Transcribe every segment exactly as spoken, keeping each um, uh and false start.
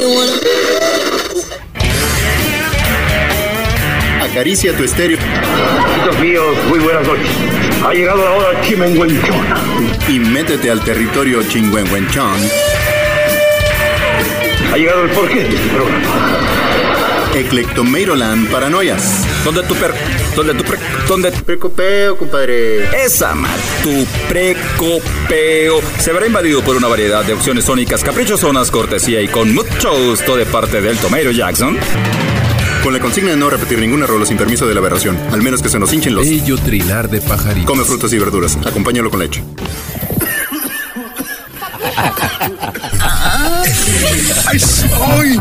Acaricia tu estéreo. Amigos míos, muy buenas noches. Ha llegado la hora chimenguenchona. Y métete al territorio chingüengüenchón. Ha llegado el porqué de este programa. Eclectomeiroland Paranoias. ¿Dónde tu per... ¿Dónde tu pre... ¿Dónde tu precopeo, compadre? Esa mal, tu precopeo se verá invadido por una variedad de opciones sónicas caprichosonas, cortesía y con mucho gusto de parte del Tomeiro Jackson. Con la consigna de no repetir ninguna rola sin permiso de la aberración, al menos que se nos hinchen los... Bello trinar de pajaritos. Come frutas y verduras, acompáñalo con leche. ¡Ay, soy!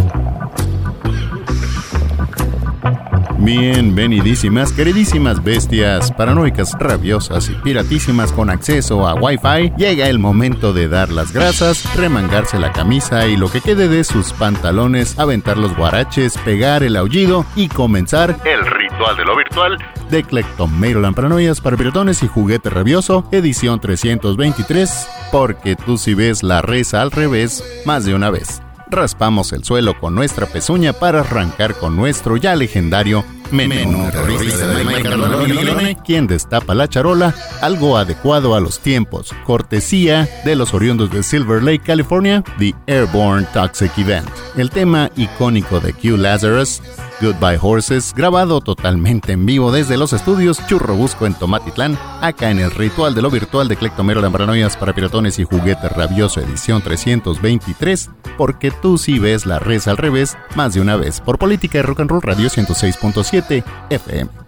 Bienvenidísimas, queridísimas bestias paranoicas, rabiosas y piratísimas con acceso a Wi-Fi. Llega el momento de dar las grasas, remangarse la camisa y lo que quede de sus pantalones, aventar los guaraches, pegar el aullido y comenzar el ritual de lo virtual de Eclectomeiroland Paranoias para piratones y juguete rabioso, edición trescientos veintitrés, porque tú si ves la reza al revés más de una vez. Raspamos el suelo con nuestra pezuña para arrancar con nuestro ya legendario menú terrorista de Mike, quien destapa la charola, algo adecuado a los tiempos, cortesía de los oriundos de Silver Lake, California, The Airborne Toxic Event. El tema icónico de Q Lazarus, Goodbye Horses, grabado totalmente en vivo desde los estudios Churrobusco en Tomatitlán, acá en el ritual de lo virtual de Eclectomeiroland Paranoias para piratones y juguete rabioso edición trescientos veintitrés, porque tú sí ves la reza al revés más de una vez, por Política y Rock and Roll Radio ciento seis punto siete F M.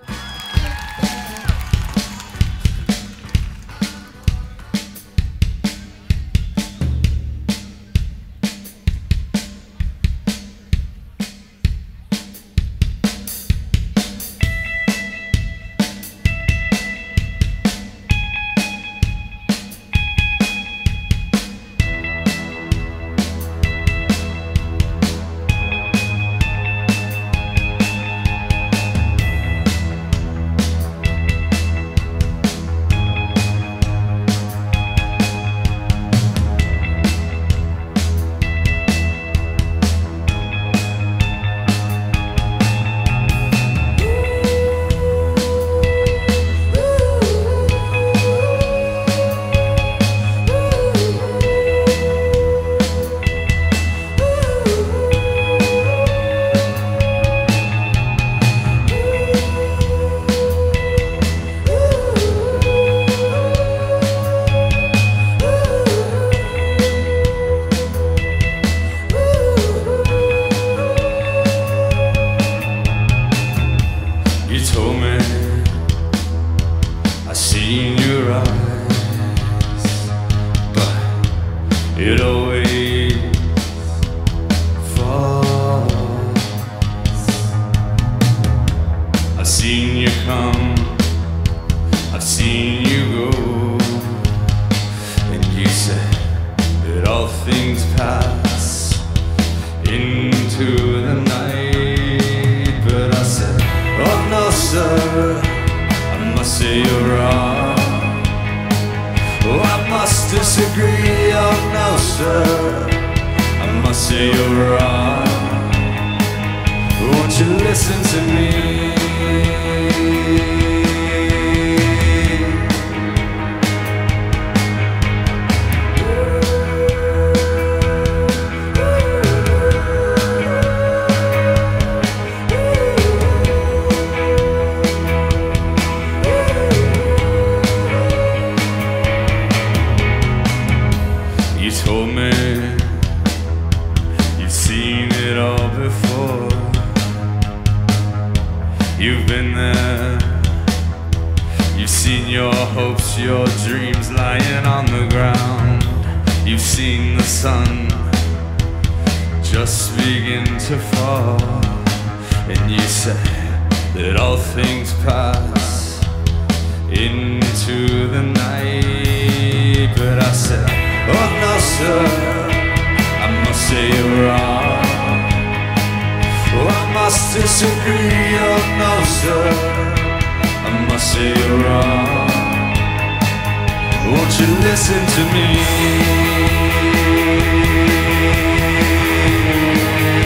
Listen to me.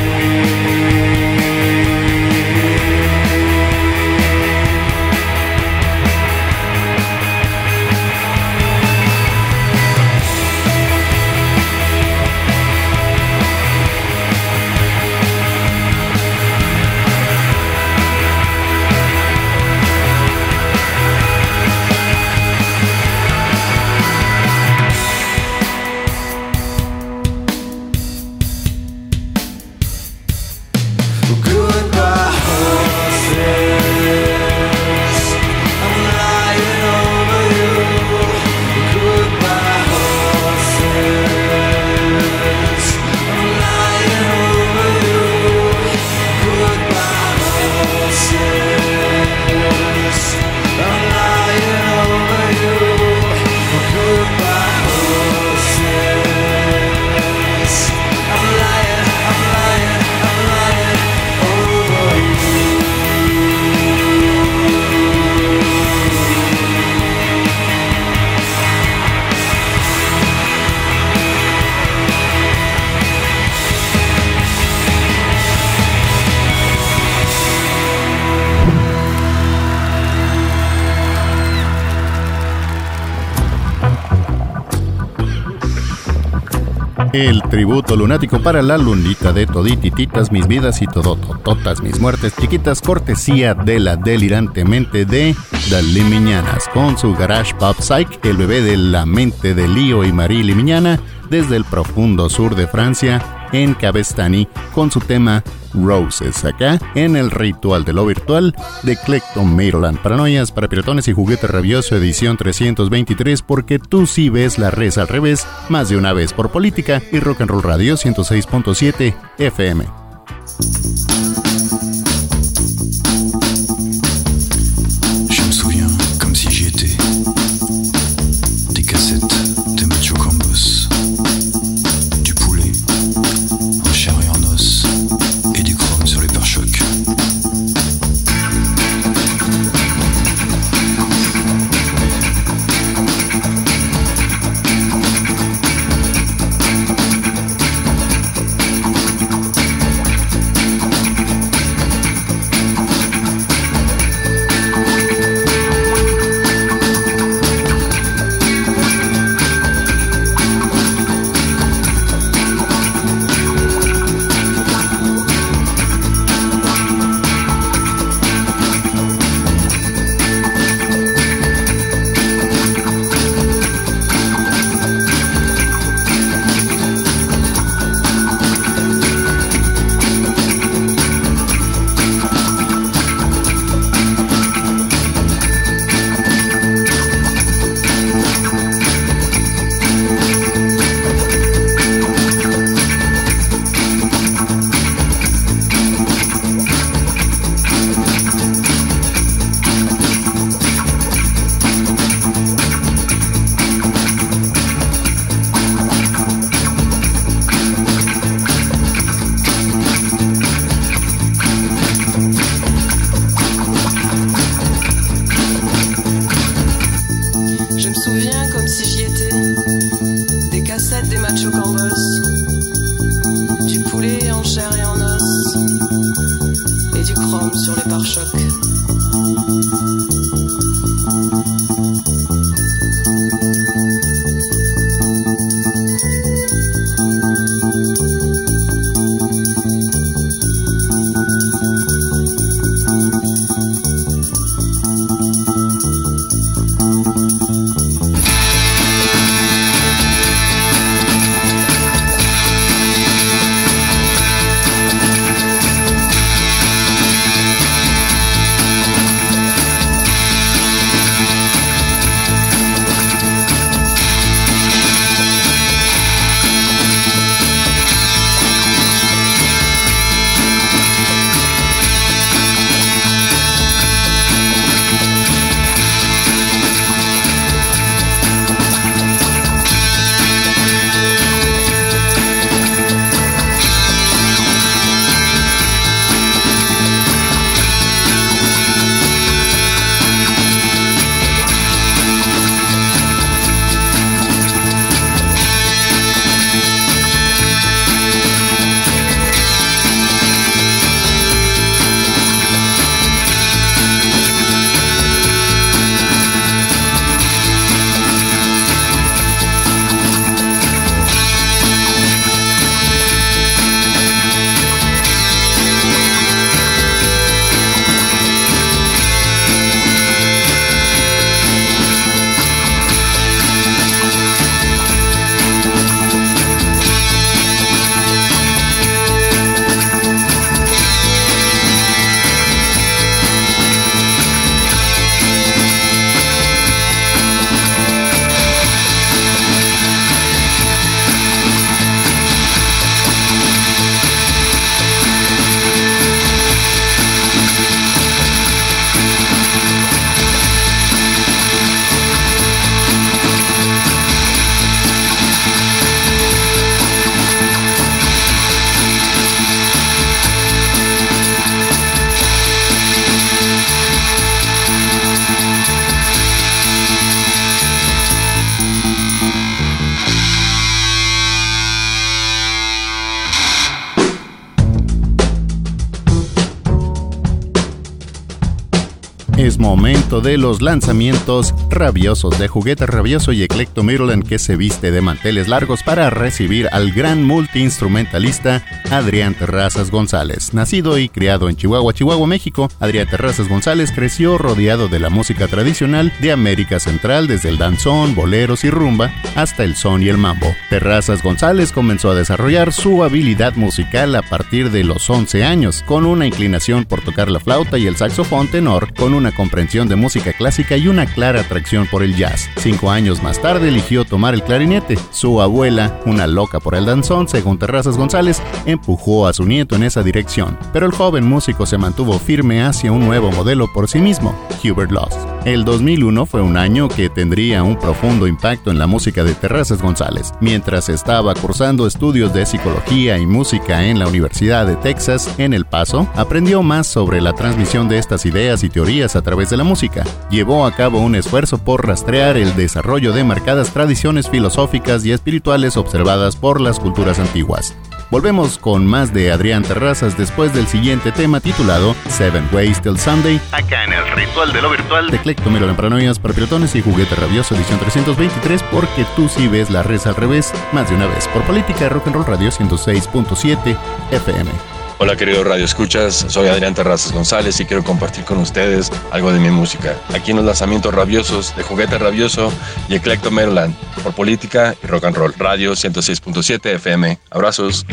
El tributo lunático para la lunita de toditititas, mis vidas y todotototas, mis muertes chiquitas, cortesía de la delirantemente de The Limiñanas, con su Garage Pop Psych, el bebé de la mente de Lío y Marie Limiñana, desde el profundo sur de Francia, en Cabestany, con su tema Roses, acá en el ritual de lo virtual de Clectomaryland. Paranoias para piratones y juguete rabioso, edición trescientos veintitrés, porque tú sí ves la res al revés más de una vez por política y Rock and Roll Radio ciento seis punto siete F M. Je me souviens comme si j'y étais. Des cassettes, des Macho Cambos, du poulet en chair et en os et du chrome sur les pare-chocs. Es momento de los lanzamientos rabiosos de Juguete Rabioso y Eclecto Maryland, que se viste de manteles largos para recibir al gran multiinstrumentalista Adrián Terrazas González. Nacido y criado en Chihuahua, Chihuahua, México, Adrián Terrazas González creció rodeado de la música tradicional de América Central, desde el danzón, boleros y rumba hasta el son y el mambo. Terrazas González comenzó a desarrollar su habilidad musical a partir de los once años, con una inclinación por tocar la flauta y el saxofón tenor, con una comprensión de música clásica y una clara atracción por el jazz. Cinco años más tarde eligió tomar el clarinete. Su abuela, una loca por el danzón, según Terrazas González, empujó a su nieto en esa dirección, pero el joven músico se mantuvo firme hacia un nuevo modelo por sí mismo, Hubert Laws. El dos mil uno fue un año que tendría un profundo impacto en la música de Terrazas González. Mientras estaba cursando estudios de psicología y música en la Universidad de Texas en El Paso, aprendió más sobre la transmisión de estas ideas y teorías a través de la música. Llevó a cabo un esfuerzo por rastrear el desarrollo de marcadas tradiciones filosóficas y espirituales observadas por las culturas antiguas. Volvemos con más de Adrián Terrazas después del siguiente tema titulado Seven Ways Till Sunday, acá en el Ritual de lo Virtual de Eclecto Maryland, Paranoias para Piratones y Juguete Rabioso edición trescientos veintitrés, porque tú sí ves la res al revés más de una vez. Por Política Rock and Roll Radio ciento seis punto siete F M. Hola queridos Radio Escuchas, soy Adrián Terrazas González y quiero compartir con ustedes algo de mi música. Aquí en los lanzamientos rabiosos de Juguete Rabioso y Eclecto Maryland, por Política y Rock and Roll Radio ciento seis punto siete F M. Abrazos.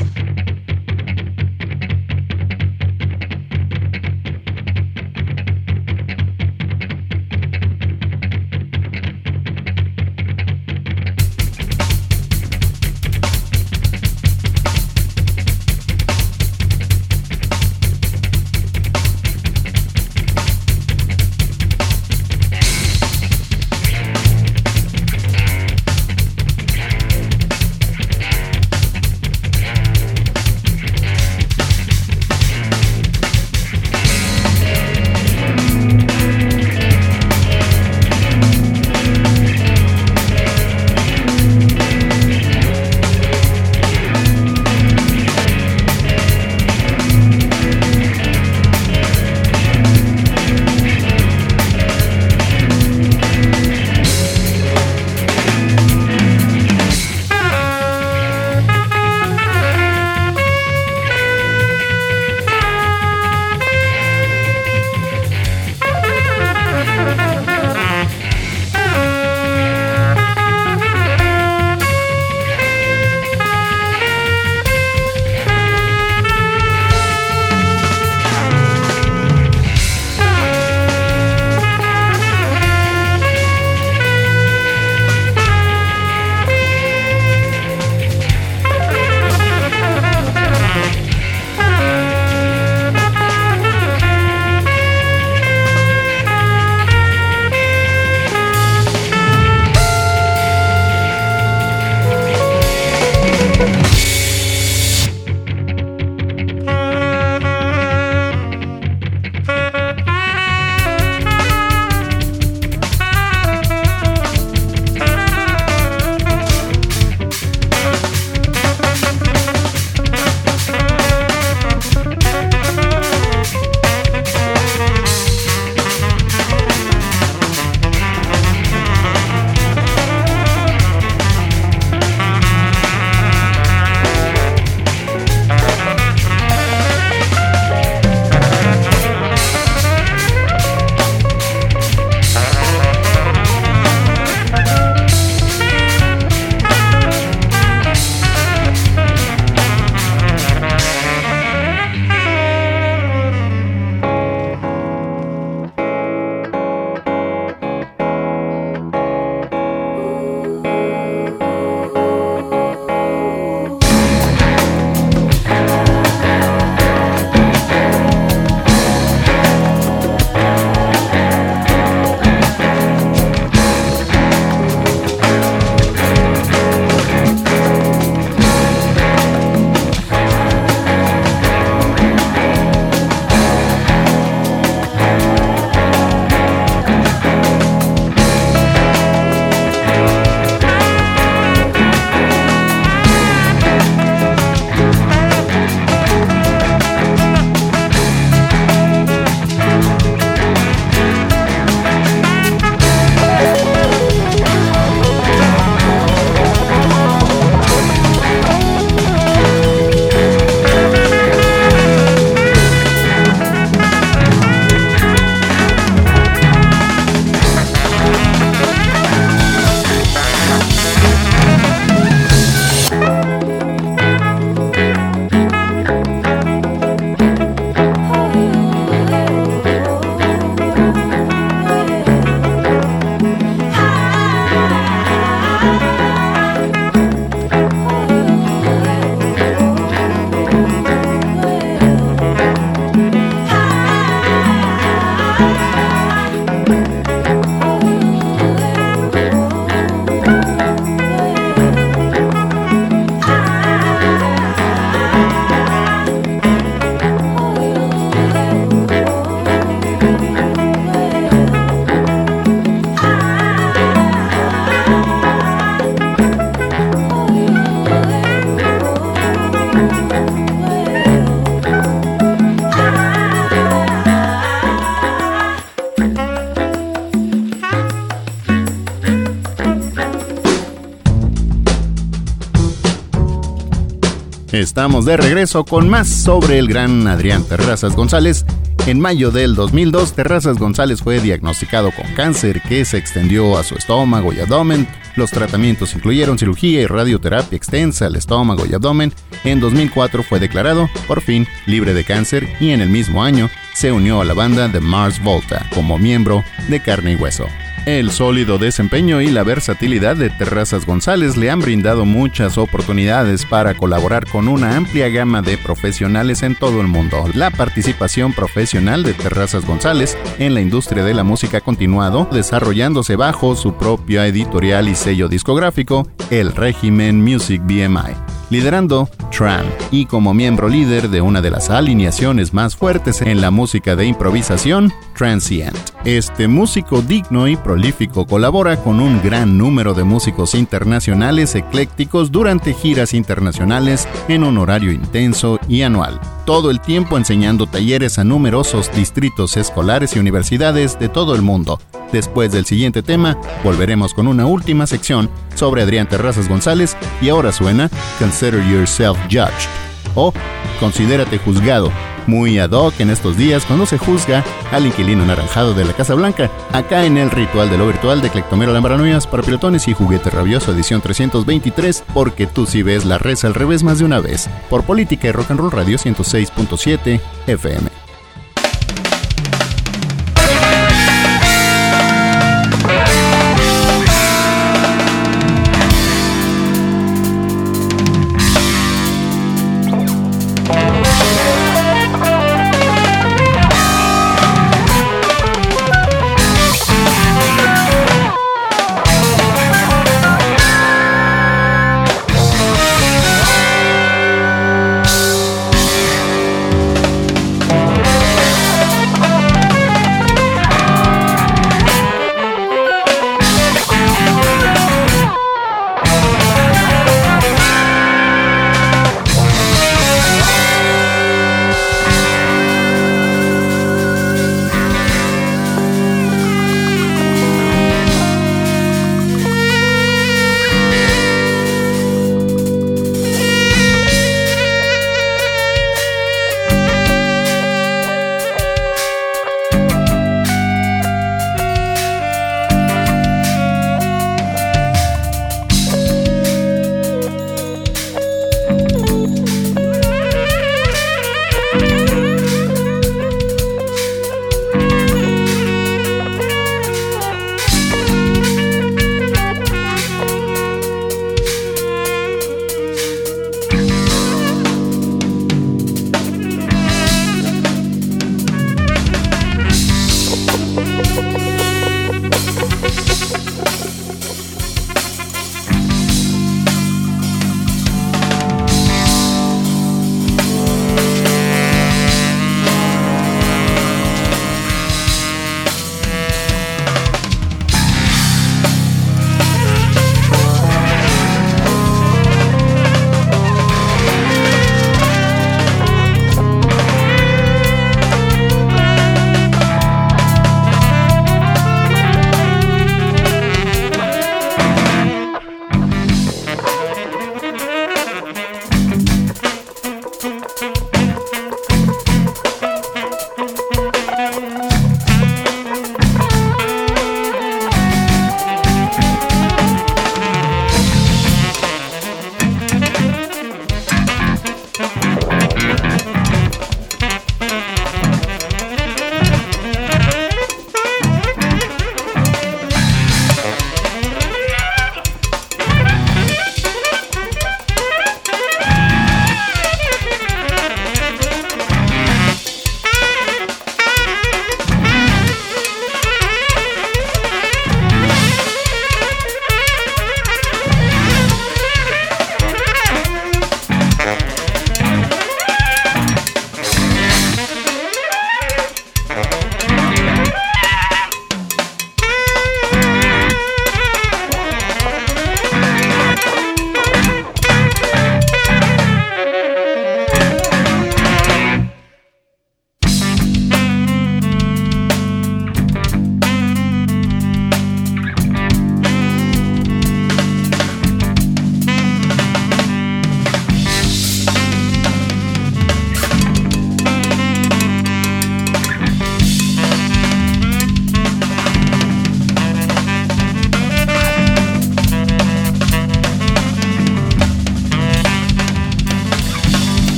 Estamos de regreso con más sobre el gran Adrián Terrazas González. En mayo del dos mil dos, Terrazas González fue diagnosticado con cáncer que se extendió a su estómago y abdomen. Los tratamientos incluyeron cirugía y radioterapia extensa al estómago y abdomen. En dos mil cuatro fue declarado, por fin, libre de cáncer y en el mismo año se unió a la banda de Mars Volta como miembro de Carne y Hueso. El sólido desempeño y la versatilidad de Terrazas González le han brindado muchas oportunidades para colaborar con una amplia gama de profesionales en todo el mundo. La participación profesional de Terrazas González en la industria de la música ha continuado, desarrollándose bajo su propia editorial y sello discográfico, el Régimen Music B M I, liderando Tram y como miembro líder de una de las alineaciones más fuertes en la música de improvisación, Transient. Este músico digno y prolífico colabora con un gran número de músicos internacionales eclécticos durante giras internacionales en un horario intenso y anual, todo el tiempo enseñando talleres a numerosos distritos escolares y universidades de todo el mundo. Después del siguiente tema, volveremos con una última sección sobre Adrián Terrazas González y ahora suena Consider Yourself Judged o Considérate Juzgado, muy ad hoc en estos días cuando se juzga al inquilino anaranjado de la Casa Blanca, acá en el Ritual de lo Virtual de Clectomero Paranoias para Pilotones y Juguete Rabioso edición trescientos veintitrés, porque tú sí ves la res al revés más de una vez, por Política y Rock and Roll Radio ciento seis punto siete F M.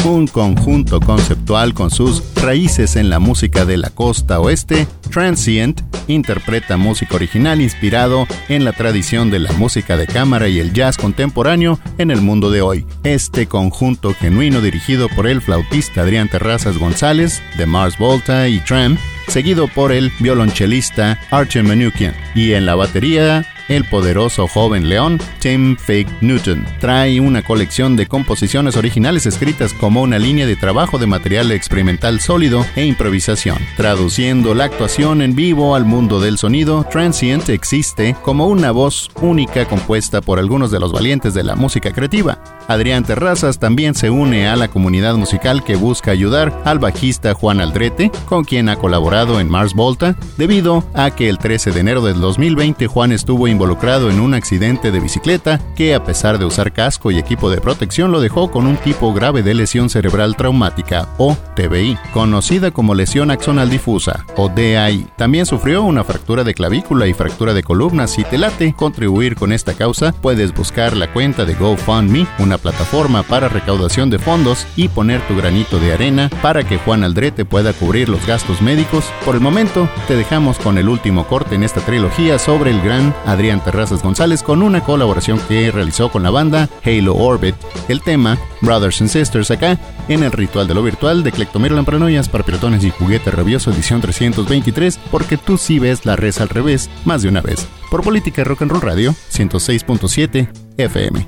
un conjunto conceptual con sus raíces en la música de la costa oeste. Transient interpreta música original inspirado en la tradición de la música de cámara y el jazz contemporáneo en el mundo de hoy. Este conjunto genuino dirigido por el flautista Adrián Terrazas González de Mars Volta y Tram, seguido por el violonchelista Archer Manoukian, y en la batería el poderoso joven león Tim Fig Newton. Trae una colección de composiciones originales escritas como una línea de trabajo de material experimental sólido e improvisación. Traduciendo la actuación en vivo al mundo del sonido, Transient existe como una voz única compuesta por algunos de los valientes de la música creativa. Adrián Terrazas también se une a la comunidad musical que busca ayudar al bajista Juan Aldrete, con quien ha colaborado en Mars Volta, debido a que el trece de enero del dos mil veinte Juan estuvo involucrado en un accidente de bicicleta que, a pesar de usar casco y equipo de protección, lo dejó con un tipo grave de lesión cerebral traumática, o T B I, conocida como lesión axonal difusa, o D A I. También sufrió una fractura de clavícula y fractura de columna. Si te late contribuir con esta causa, puedes buscar la cuenta de GoFundMe, una plataforma para recaudación de fondos, y poner tu granito de arena para que Juan Aldrete pueda cubrir los gastos médicos. Por el momento, te dejamos con el último corte en esta trilogía sobre el gran Adrián Terrazas González, con una colaboración que realizó con la banda Halo Orbit, el tema Brothers and Sisters, acá en el Ritual de lo Virtual de Eclectomerolan Paranoias para Piratones y Juguete Rabioso, edición trescientos veintitrés, porque tú sí ves la res al revés más de una vez. Por Política Rock and Roll Radio, ciento seis punto siete F M.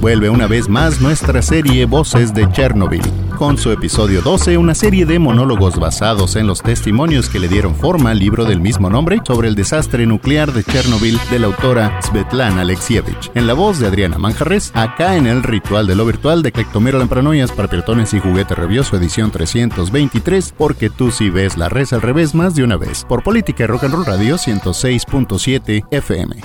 vuelve una vez más nuestra serie Voces de Chernobyl, con su episodio doce, una serie de monólogos basados en los testimonios que le dieron forma al libro del mismo nombre sobre el desastre nuclear de Chernobyl de la autora Svetlana Alexievich, en la voz de Adriana Manjarres, acá en el Ritual de lo Virtual de Eclectomero en Paranoias para Pelotones y Juguete Rabioso edición trescientos veintitrés, porque tú sí ves la res al revés más de una vez, por Política y Rock and Roll Radio ciento seis punto siete F M.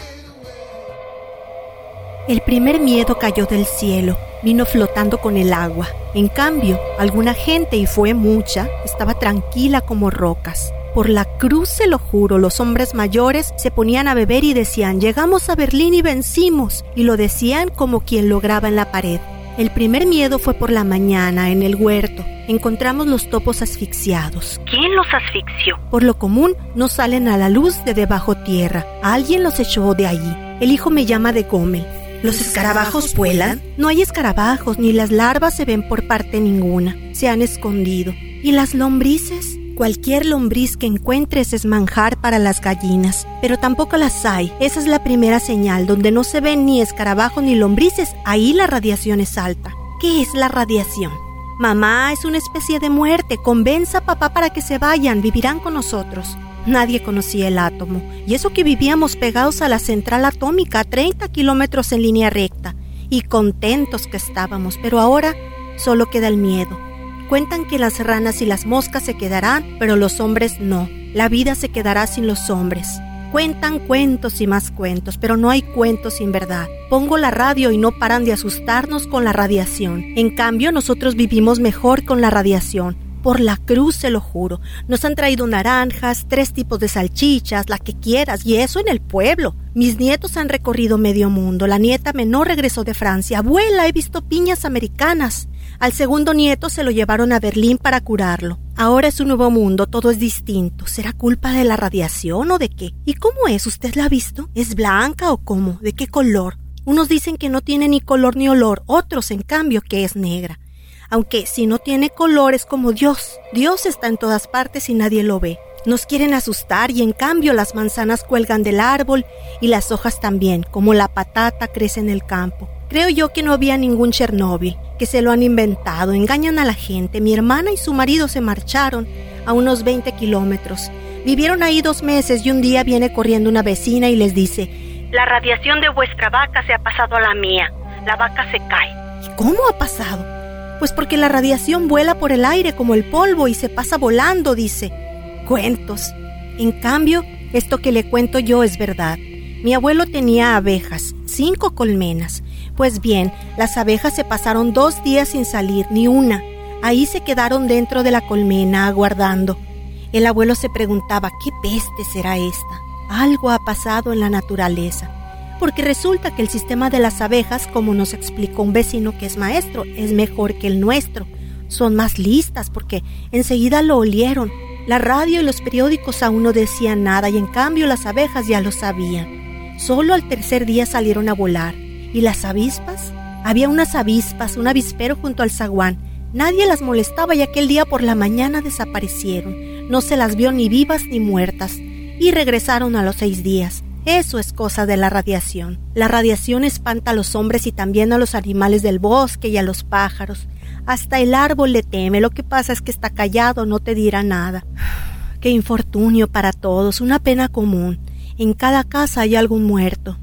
El primer miedo cayó del cielo, vino flotando con el agua. En cambio, alguna gente, y fue mucha, estaba tranquila como rocas. Por la cruz, se lo juro, los hombres mayores se ponían a beber y decían: llegamos a Berlín y vencimos, y lo decían como quien lo graba en la pared. El primer miedo fue por la mañana, en el huerto. Encontramos los topos asfixiados. ¿Quién los asfixió? Por lo común, no salen a la luz de debajo tierra. Alguien los echó de allí. El hijo me llama de Gómez. ¿Los escarabajos vuelan? No hay escarabajos, ni las larvas se ven por parte ninguna. Se han escondido. ¿Y las lombrices? Cualquier lombriz que encuentres es manjar para las gallinas, pero tampoco las hay. Esa es la primera señal. Donde no se ven ni escarabajos ni lombrices, ahí la radiación es alta. ¿Qué es la radiación? Mamá, es una especie de muerte. Convenza a papá para que se vayan, vivirán con nosotros. Nadie conocía el átomo, y eso que vivíamos pegados a la central atómica a treinta kilómetros en línea recta, y contentos que estábamos, pero ahora solo queda el miedo. Cuentan que las ranas y las moscas se quedarán, pero los hombres no. La vida se quedará sin los hombres. Cuentan cuentos y más cuentos, pero no hay cuentos sin verdad. Pongo la radio y no paran de asustarnos con la radiación. En cambio, nosotros vivimos mejor con la radiación. Por la cruz, se lo juro. Nos han traído naranjas, tres tipos de salchichas, la que quieras, y eso en el pueblo. Mis nietos han recorrido medio mundo. La nieta menor regresó de Francia. Abuela, he visto piñas americanas. Al segundo nieto se lo llevaron a Berlín para curarlo. Ahora es un nuevo mundo, todo es distinto. ¿Será culpa de la radiación o de qué? ¿Y cómo es? ¿Usted la ha visto? ¿Es blanca o cómo? ¿De qué color? Unos dicen que no tiene ni color ni olor, otros, en cambio, que es negra. Aunque si no tiene color es como Dios. Dios está en todas partes y nadie lo ve. Nos quieren asustar y en cambio las manzanas cuelgan del árbol y las hojas también, como la patata crece en el campo. Creo yo que no había ningún Chernóbil, que se lo han inventado, engañan a la gente. Mi hermana y su marido se marcharon a unos veinte kilómetros. Vivieron ahí dos meses y un día viene corriendo una vecina y les dice: la radiación de vuestra vaca se ha pasado a la mía. La vaca se cae. ¿Y cómo ha pasado? Pues porque la radiación vuela por el aire como el polvo y se pasa volando, dice. Cuentos. En cambio, esto que le cuento yo es verdad. Mi abuelo tenía abejas, cinco colmenas. Pues bien, las abejas se pasaron dos días sin salir, ni una. Ahí se quedaron dentro de la colmena, aguardando. El abuelo se preguntaba, ¿qué peste será esta? Algo ha pasado en la naturaleza. Porque resulta que el sistema de las abejas, como nos explicó un vecino que es maestro, es mejor que el nuestro. Son más listas porque enseguida lo olieron. La radio y los periódicos aún no decían nada y en cambio las abejas ya lo sabían. Solo al tercer día salieron a volar. ¿Y las avispas? Había unas avispas, un avispero junto al zaguán. Nadie las molestaba y aquel día por la mañana desaparecieron. No se las vio ni vivas ni muertas. Y regresaron a los seis días. Eso es cosa de la radiación. La radiación espanta a los hombres y también a los animales del bosque y a los pájaros. Hasta el árbol le teme, lo que pasa es que está callado, no te dirá nada. Qué infortunio para todos, una pena común. En cada casa hay algún muerto.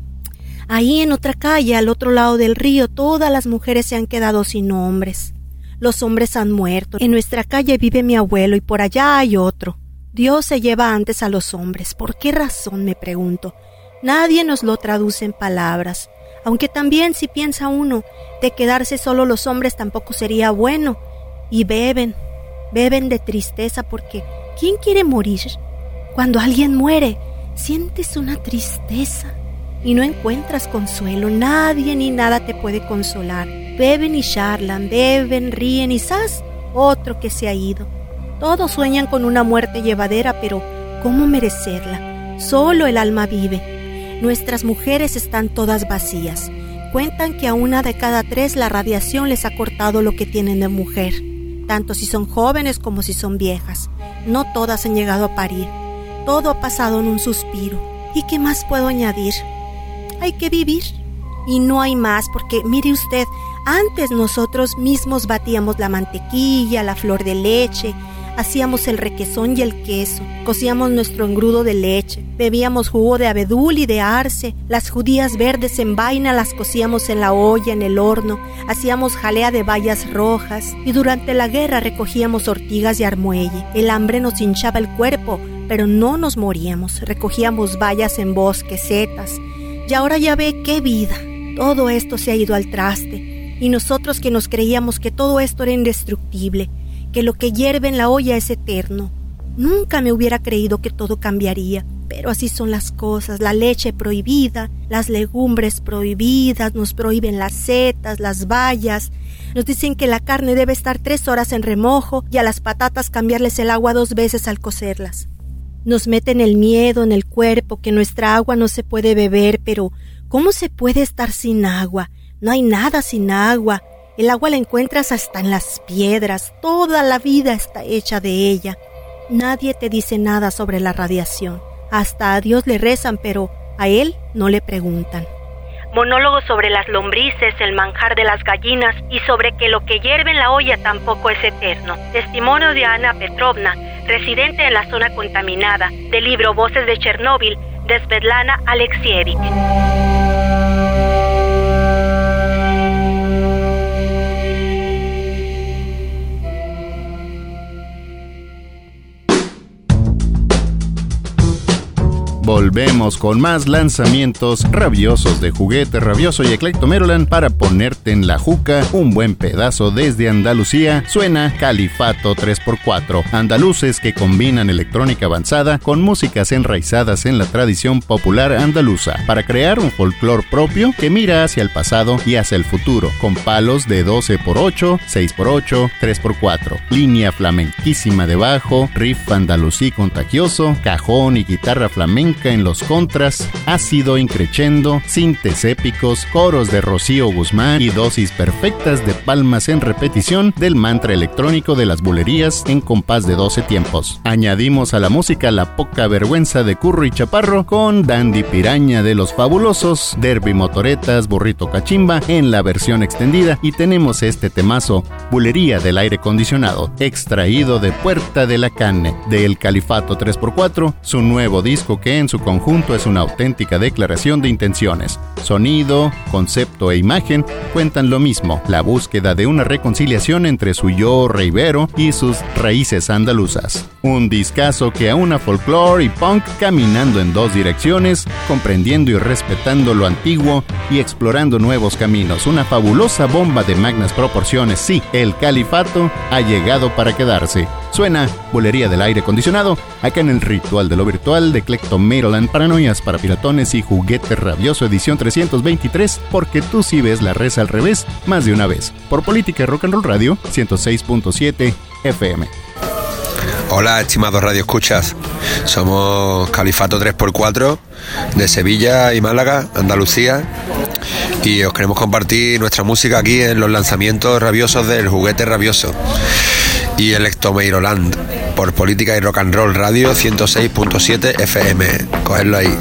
Ahí en otra calle, al otro lado del río, todas las mujeres se han quedado sin hombres. Los hombres han muerto. En nuestra calle vive mi abuelo y por allá hay otro. Dios se lleva antes a los hombres. ¿Por qué razón, me pregunto? Nadie nos lo traduce en palabras. Aunque también, si piensa uno, de quedarse solo los hombres tampoco sería bueno. Y beben, beben de tristeza porque ¿quién quiere morir? Cuando alguien muere, sientes una tristeza y no encuentras consuelo. Nadie ni nada te puede consolar. Beben y charlan, beben, ríen y ¡zas! Otro que se ha ido. Todos sueñan con una muerte llevadera, pero ¿cómo merecerla? Solo el alma vive. Nuestras mujeres están todas vacías. Cuentan que a una de cada tres la radiación les ha cortado lo que tienen de mujer, tanto si son jóvenes como si son viejas. No todas han llegado a parir. Todo ha pasado en un suspiro. ¿Y qué más puedo añadir? Hay que vivir. Y no hay más, porque mire usted, antes nosotros mismos batíamos la mantequilla, la flor de leche, hacíamos el requesón y el queso, cocíamos nuestro engrudo de leche, bebíamos jugo de abedul y de arce, las judías verdes en vaina las cocíamos en la olla, en el horno, hacíamos jalea de bayas rojas y durante la guerra recogíamos ortigas y armuelle. El hambre nos hinchaba el cuerpo, pero no nos moríamos, recogíamos bayas en bosques, setas. Y ahora ya ve qué vida, todo esto se ha ido al traste. Y nosotros que nos creíamos que todo esto era indestructible, que lo que hierve en la olla es eterno. Nunca me hubiera creído que todo cambiaría, pero así son las cosas. La leche prohibida, las legumbres prohibidas, nos prohíben las setas, las bayas, nos dicen que la carne debe estar tres horas en remojo y a las patatas cambiarles el agua dos veces al cocerlas. Nos meten el miedo en el cuerpo, que nuestra agua no se puede beber, pero ¿cómo se puede estar sin agua? No hay nada sin agua. El agua la encuentras hasta en las piedras, toda la vida está hecha de ella. Nadie te dice nada sobre la radiación. Hasta a Dios le rezan, pero a él no le preguntan. Monólogo sobre las lombrices, el manjar de las gallinas y sobre que lo que hierve en la olla tampoco es eterno. Testimonio de Ana Petrovna, residente en la zona contaminada, del libro Voces de Chernóbil, de Svetlana Alexievich. Volvemos con más lanzamientos rabiosos de Juguete Rabioso y Eclecto Maryland para ponerte en la juca un buen pedazo desde Andalucía. Suena Califato tres por cuatro, andaluces que combinan electrónica avanzada con músicas enraizadas en la tradición popular andaluza para crear un folclore propio que mira hacia el pasado y hacia el futuro, con palos de doce por ocho, seis por ocho, tres por cuatro, línea flamenquísima de bajo, riff andalusí contagioso, cajón y guitarra flamenca en los contras, ácido increchendo, sintes épicos, coros de Rocío Guzmán y dosis perfectas de palmas en repetición del mantra electrónico de las bulerías en compás de doce tiempos. Añadimos a la música la poca vergüenza de Curro y Chaparro con Dandy Piraña de los Fabulosos, Derby Motoretas, Burrito Cachimba en la versión extendida y tenemos este temazo, Bulería del Aire Acondicionado, extraído de Puerta de la Canne, del Califato tres por cuatro, su nuevo disco que en su conjunto es una auténtica declaración de intenciones. Sonido, concepto e imagen cuentan lo mismo, la búsqueda de una reconciliación entre su yo reivero y sus raíces andaluzas. Un discazo que aúna folclore y punk caminando en dos direcciones, comprendiendo y respetando lo antiguo y explorando nuevos caminos. Una fabulosa bomba de magnas proporciones. Sí, el Califato ha llegado para quedarse. Suena Bulería del Aire Acondicionado, acá en el Ritual de lo Virtual de Eclecto Maryland, Paranoias para Piratones y Juguete Rabioso edición trescientos veintitrés, porque tú sí ves la res al revés más de una vez. Por Política y Rock and Roll Radio, ciento seis punto siete F M. Hola, estimados radioescuchas. Somos Califato tres por cuatro de Sevilla y Málaga, Andalucía, y os queremos compartir nuestra música aquí en los lanzamientos rabiosos del Juguete Rabioso y Eclecto Maryland por Política y Rock and Roll Radio ciento seis punto siete F M. Cogedlo ahí.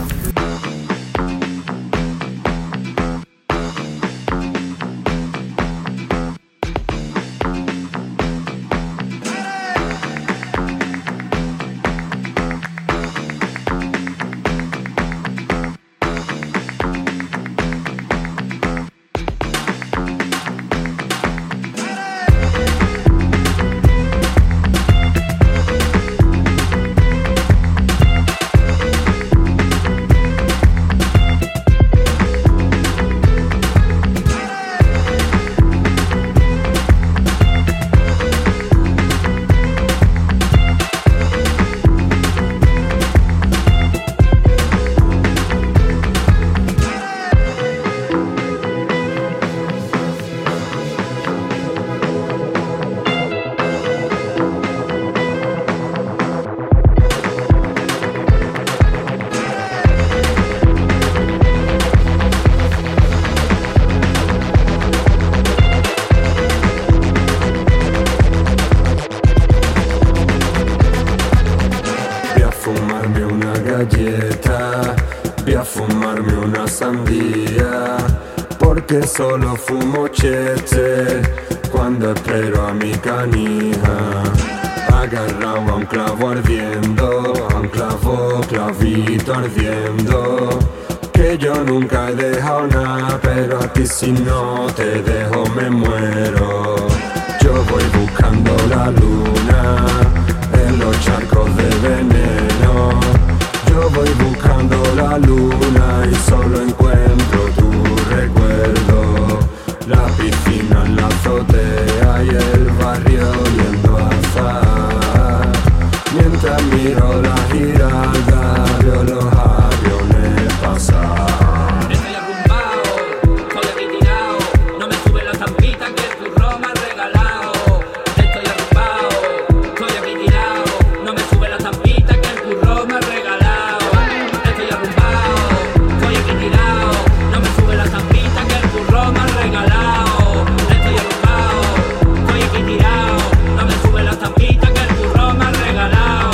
galleta, voy a fumarme una sandía, porque solo fumo chete cuando espero a mi canija. Agarrado a un clavo ardiendo, a un clavo, clavito ardiendo. Que yo nunca he dejado nada, pero a ti si no te dejo me muero. Yo voy buscando la luna en los charcos de veneno. Yo voy buscando la luna y solo encuentro tu recuerdo. La piscina en la azotea y el barrio yendo a azar. Mientras miro la giralda veo los aviones pasar. Estoy arrumbado, estoy aquí tirado. No me sube la zampita que el curro me ha regalado. Estoy arrumbado, estoy aquí tirado. No me sube la zampita que el curro me ha regalado. Estoy arrumbado, estoy aquí tirado. No me sube la zampita que el curro me ha regalado. Estoy arrumbado, estoy aquí tirado. No me sube la zampita que el curro me ha regalado.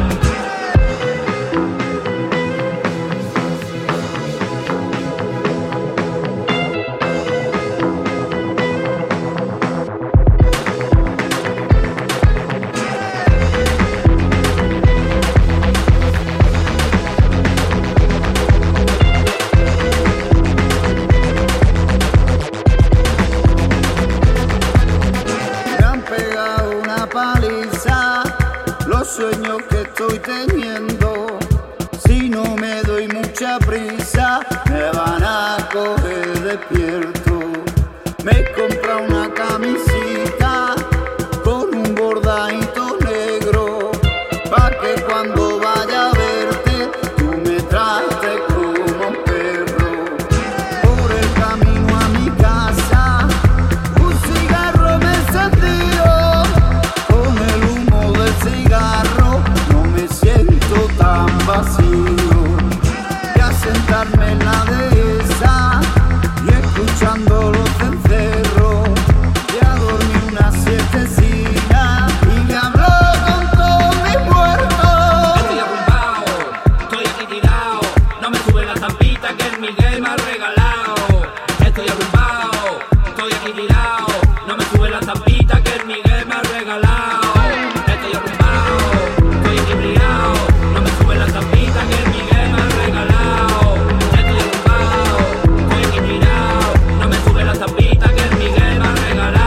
Me han pegado una paliza los sueños que estoy teniendo. Si no me doy mucha prisa, me van a coger despierto. Me he comprado una camisita con un bordadito negro, pa' que cuando vaya a verte tú me trates como un perro. Por el camino a mi casa un cigarro me encendió. Con el humo del cigarro no me siento tan vacío. Y a sentarme en la dehesa y escuchando los cencerros, y a dormir una siestecita y le hablo con todos mis muertos. Estoy arrumbado, estoy aquí tirado. No me sube la zampita que el Miguel me ha regalado. Estoy arrumbado, estoy aquí tirado. No me sube la zampita que el Miguel me ha regalado. Estoy arrumbado, estoy aquí tirado. No me sube la zampita que el Miguel me ha regalado. Estoy arrumbado, estoy aquí tirado. No me sube la zampita que el Miguel me ha regalado.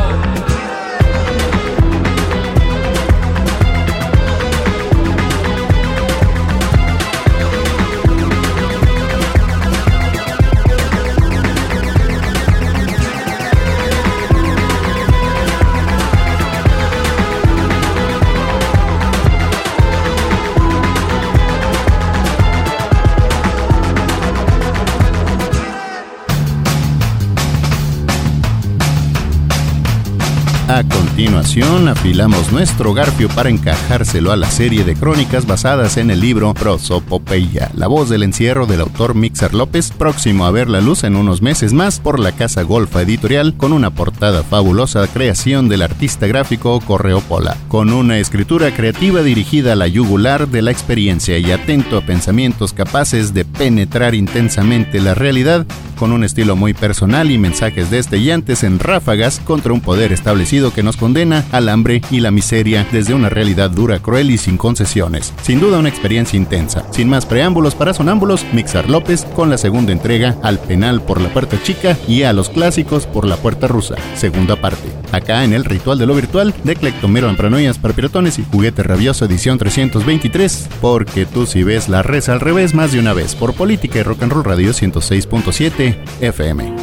A continuación, afilamos nuestro garfio para encajárselo a la serie de crónicas basadas en el libro Prosopopeya, la voz del encierro del autor Mixer López, próximo a ver la luz en unos meses más por la Casa Golfa Editorial, con una portada fabulosa creación del artista gráfico Correo Pola, con una escritura creativa dirigida a la yugular de la experiencia y atento a pensamientos capaces de penetrar intensamente la realidad, con un estilo muy personal y mensajes destellantes en ráfagas contra un poder establecido que nos condena al hambre y la miseria desde una realidad dura, cruel y sin concesiones. Sin duda una experiencia intensa. Sin más preámbulos para sonámbulos, Mixer López con la segunda entrega, Al penal por la puerta chica y A los clásicos por la puerta rusa, segunda parte. Acá en el Ritual de lo Virtual de Clectomero Paranoias para Piratones y Juguete Rabioso edición trescientos veintitrés, porque tú si ves la reza al revés más de una vez, por Política y Rock and Roll Radio ciento seis punto siete F M.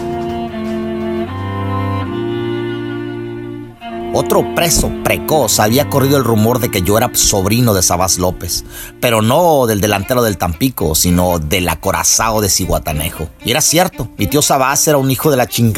Otro preso precoz había corrido el rumor de que yo era sobrino de Sabás López, pero no del delantero del Tampico, sino del acorazado de Zihuatanejo. Y era cierto, mi tío Sabás era un hijo de la chingada.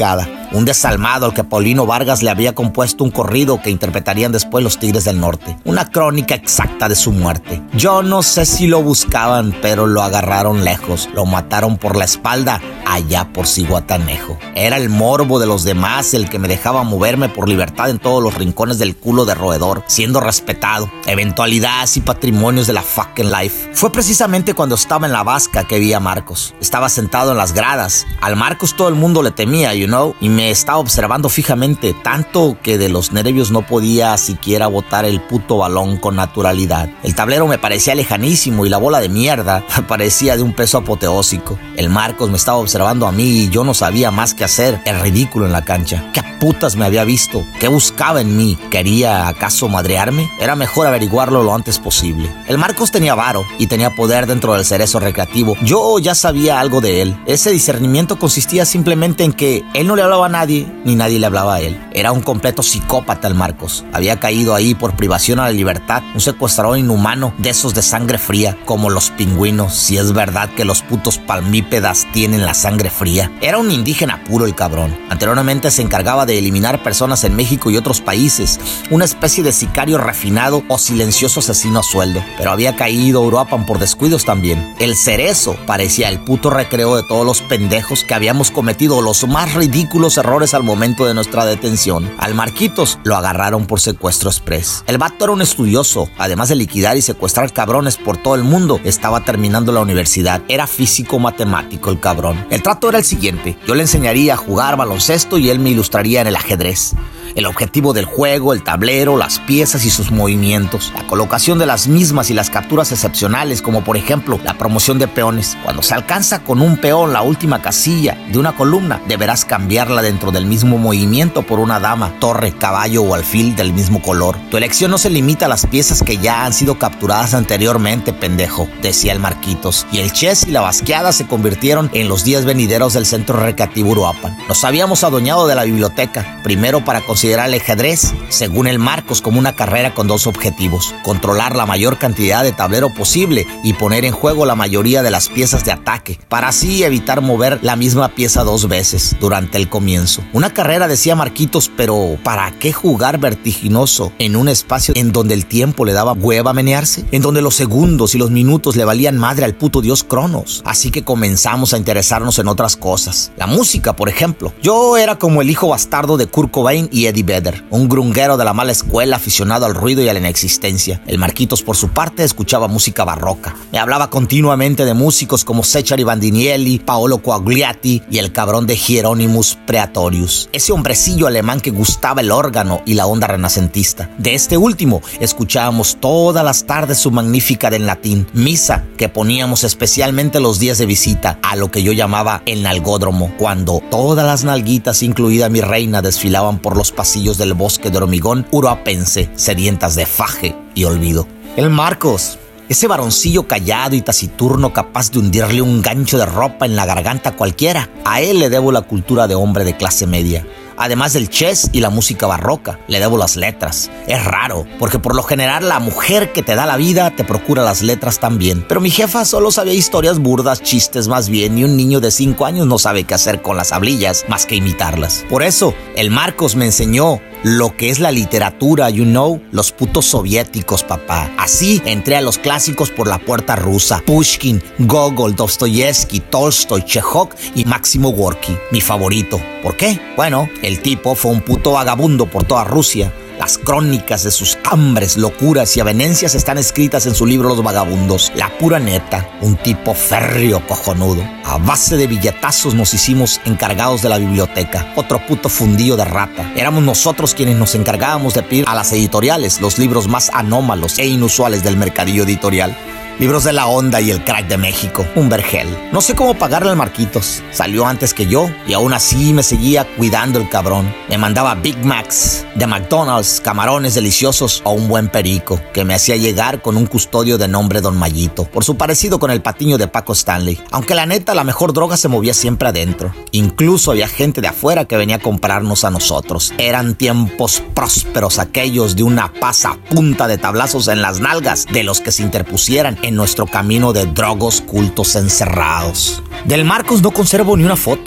un desalmado al que Paulino Vargas le había compuesto un corrido que interpretarían después los Tigres del Norte. Una crónica exacta de su muerte. Yo no sé si lo buscaban, pero lo agarraron lejos. Lo mataron por la espalda, allá por Zihuatanejo. Era el morbo de los demás el que me dejaba moverme por libertad en todos los rincones del culo de roedor, siendo respetado. Eventualidades y patrimonios de la fucking life. Fue precisamente cuando estaba en la vasca que vi a Marcos. Estaba sentado en las gradas. Al Marcos todo el mundo le temía, you know, y me estaba observando fijamente, tanto que de los nervios no podía siquiera botar el puto balón con naturalidad. El tablero me parecía lejanísimo y la bola de mierda parecía de un peso apoteósico. El Marcos me estaba observando a mí y yo no sabía más que hacer el ridículo en la cancha. ¿Qué putas me había visto? ¿Qué buscaba en mí? ¿Quería acaso madrearme? Era mejor averiguarlo lo antes posible. El Marcos tenía varo y tenía poder dentro del cerezo recreativo. Yo ya sabía algo de él. Ese discernimiento consistía simplemente en que él no le hablaba a nadie, ni nadie le hablaba a él. Era un completo psicópata el Marcos. Había caído ahí por privación a la libertad, un secuestrador inhumano de esos de sangre fría, como los pingüinos, si es verdad que los putos palmípedas tienen la sangre fría. Era un indígena puro el cabrón. Anteriormente se encargaba de eliminar personas en México y otros países, una especie de sicario refinado o silencioso asesino a sueldo. Pero había caído a Uruapan por descuidos también. El cerezo parecía el puto recreo de todos los pendejos que habíamos cometido los más ridículos errores al momento de nuestra detención. Al Marquitos lo agarraron por secuestro express. El vato era un estudioso, además de liquidar y secuestrar cabrones por todo el mundo. Estaba terminando la universidad. Era físico matemático el cabrón. El trato era el siguiente: yo le enseñaría a jugar baloncesto y él me ilustraría en el ajedrez. El objetivo del juego, el tablero, las piezas y sus movimientos, la colocación de las mismas y las capturas excepcionales, como por ejemplo la promoción de peones. Cuando se alcanza con un peón la última casilla de una columna, deberás cambiarla dentro del mismo movimiento por una dama, torre, caballo o alfil del mismo color. Tu elección no se limita a las piezas que ya han sido capturadas anteriormente, pendejo, decía el Marquitos. Y el chess y la basqueada se convirtieron en los días venideros del Centro Recreativo Uruapan. Nos habíamos adueñado de la biblioteca, primero para considerar el ajedrez, según el Marcos, como una carrera con dos objetivos: controlar la mayor cantidad de tablero posible y poner en juego la mayoría de las piezas de ataque, para así evitar mover la misma pieza dos veces durante el comienzo. Una carrera, decía Marquitos, pero ¿para qué jugar vertiginoso en un espacio en donde el tiempo le daba hueva a menearse? En donde los segundos y los minutos le valían madre al puto dios Cronos. Así que comenzamos a interesarnos en otras cosas. La música, por ejemplo. Yo era como el hijo bastardo de Kurt Cobain y Eddie Vedder, un grunguero de la mala escuela aficionado al ruido y a la inexistencia. El Marquitos, por su parte, escuchaba música barroca. Me hablaba continuamente de músicos como Cecchari Bandinielli, Paolo Quagliati y el cabrón de Hieronymus Praetorius, ese hombrecillo alemán que gustaba el órgano y la onda renacentista. De este último escuchábamos todas las tardes su Magnificat en latín, misa que poníamos especialmente los días de visita a lo que yo llamaba el nalgódromo, cuando todas las nalguitas, incluida mi reina, desfilaban por los pasillos del bosque de hormigón uruapense, sedientas de faje y olvido. El Marcos, ese varoncillo callado y taciturno capaz de hundirle un gancho de ropa en la garganta a cualquiera, a él le debo la cultura de hombre de clase media. Además del chess y la música barroca, le debo las letras. Es raro, porque por lo general la mujer que te da la vida te procura las letras también. Pero mi jefa solo sabía historias burdas, chistes más bien, y un niño de cinco años no sabe qué hacer con las hablillas más que imitarlas. Por eso, el Marcos me enseñó lo que es la literatura, you know, los putos soviéticos, papá. Así entré a los clásicos por la puerta rusa: Pushkin, Gogol, Dostoyevsky, Tolstoy, Chekhov y Máximo Gorki, mi favorito. ¿Por qué? Bueno, el tipo fue un puto vagabundo por toda Rusia. Las crónicas de sus hambres, locuras y avenencias están escritas en su libro Los Vagabundos. La pura neta, un tipo férreo cojonudo. A base de billetazos nos hicimos encargados de la biblioteca. Otro puto fundillo de rata. Éramos nosotros quienes nos encargábamos de pedir a las editoriales los libros más anómalos e inusuales del mercadillo editorial. Libros de la onda y el crack de México. Un vergel. No sé cómo pagarle al Marquitos. Salió antes que yo y aún así me seguía cuidando el cabrón. Me mandaba Big Macs de McDonald's, camarones deliciosos o un buen perico que me hacía llegar con un custodio de nombre Don Mayito, por su parecido con el patiño de Paco Stanley. Aunque la neta, la mejor droga se movía siempre adentro. Incluso había gente de afuera que venía a comprarnos a nosotros. Eran tiempos prósperos aquellos de una paz a punta de tablazos en las nalgas de los que se interpusieran en nuestro camino de drogos cultos encerrados. Del Marcos no conservo ni una foto.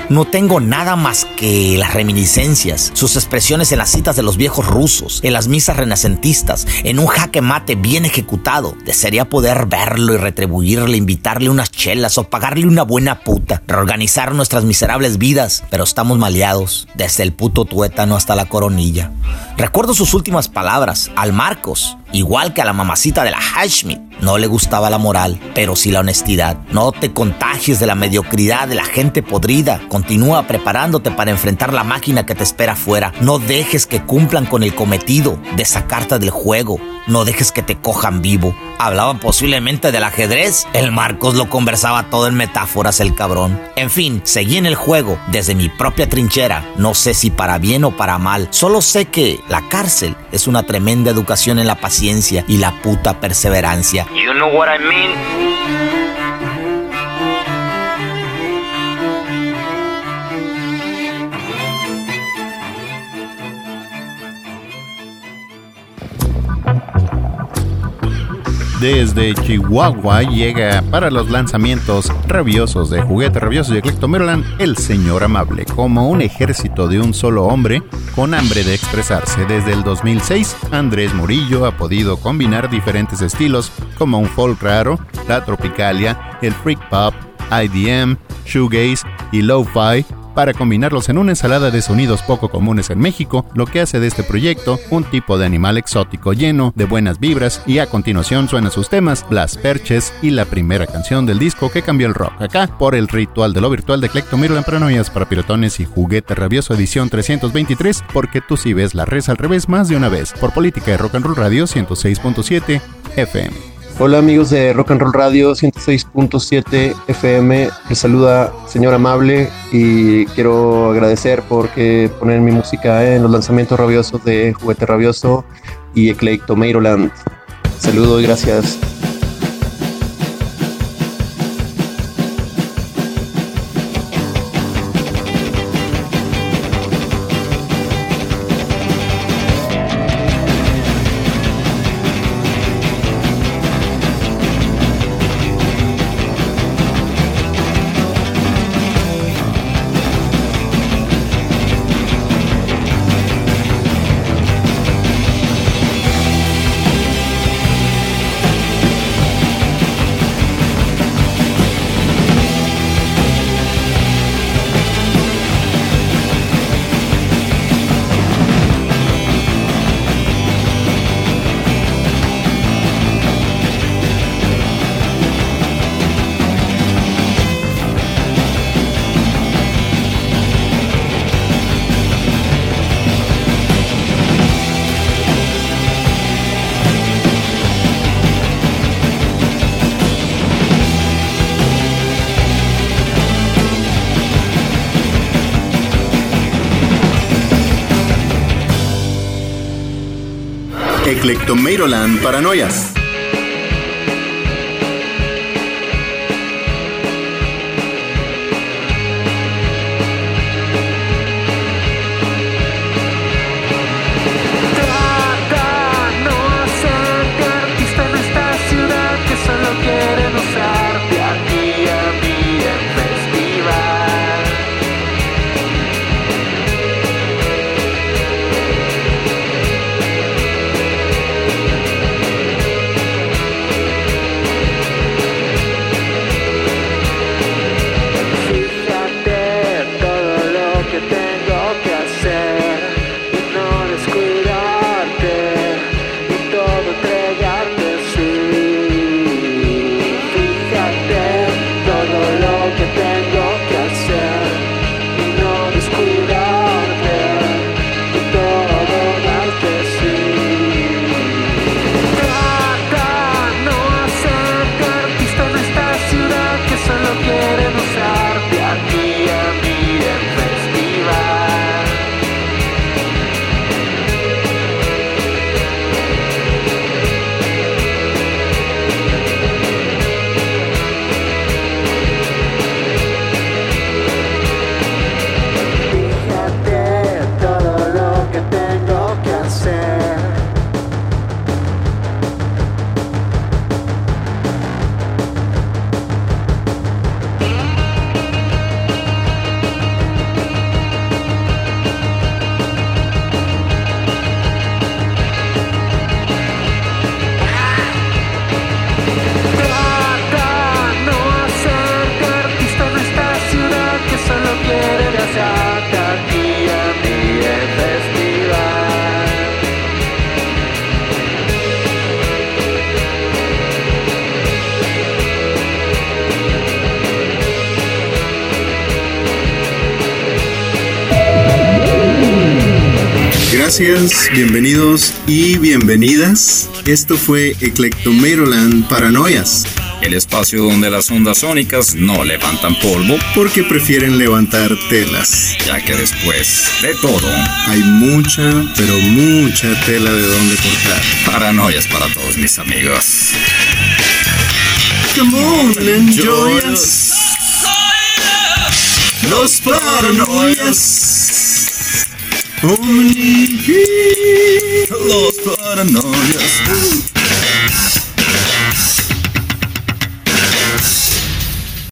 No tengo nada más que las reminiscencias, sus expresiones en las citas de los viejos rusos, en las misas renacentistas, en un jaque mate bien ejecutado. Desearía poder verlo y retribuirle, invitarle unas chelas o pagarle una buena puta, reorganizar nuestras miserables vidas, pero estamos maleados, desde el puto tuétano hasta la coronilla. Recuerdo sus últimas palabras, al Marcos, igual que a la mamacita de la Hashmit. No le gustaba la moral, pero sí la honestidad. No te contagies de la mediocridad de la gente podrida. Continúa preparándote para enfrentar la máquina que te espera afuera. No dejes que cumplan con el cometido de sacarte del juego. No dejes que te cojan vivo. Hablaban posiblemente del ajedrez. El Marcos lo conversaba todo en metáforas, el cabrón. En fin, seguí en el juego desde mi propia trinchera. No sé si para bien o para mal. Solo sé que la cárcel es una tremenda educación en la paciencia y la puta perseverancia. You know what I mean? Desde Chihuahua llega para los lanzamientos rabiosos de Juguete Rabioso y Eclecto Maryland el Señor Amable, como un ejército de un solo hombre con hambre de expresarse. Desde el dos mil seis, Andrés Murillo ha podido combinar diferentes estilos como un folk raro, la tropicalia, el freak pop, I D M, shoegaze y lo-fi, para combinarlos en una ensalada de sonidos poco comunes en México, lo que hace de este proyecto un tipo de animal exótico lleno de buenas vibras. Y a continuación suenan sus temas, Las Perches y la primera canción del disco que cambió el rock, acá por el Ritual de lo Virtual de Eclecto Maryland, Paranoias para Piratones y Juguete Rabioso edición trescientos veintitrés, porque tú sí ves la res al revés más de una vez, por Política de Rock and Roll Radio ciento seis punto siete F M. Hola amigos de Rock and Roll Radio ciento seis punto siete F M, les saluda Señor Amable y quiero agradecer porque poner mi música en los lanzamientos rabiosos de Juguete Rabioso y Eclecto Maryland. Saludos y gracias. Eclecto Maryland Paranoias. gracias, bienvenidos y bienvenidas. Esto fue Eclectomeroland Paranoias. El espacio donde las ondas sónicas no levantan polvo porque prefieren levantar telas. Ya que después de todo hay mucha, pero mucha tela de donde cortar. Paranoias para todos mis amigos. Come on, enjoy us. Los paranoias. Omni. Los paranoias.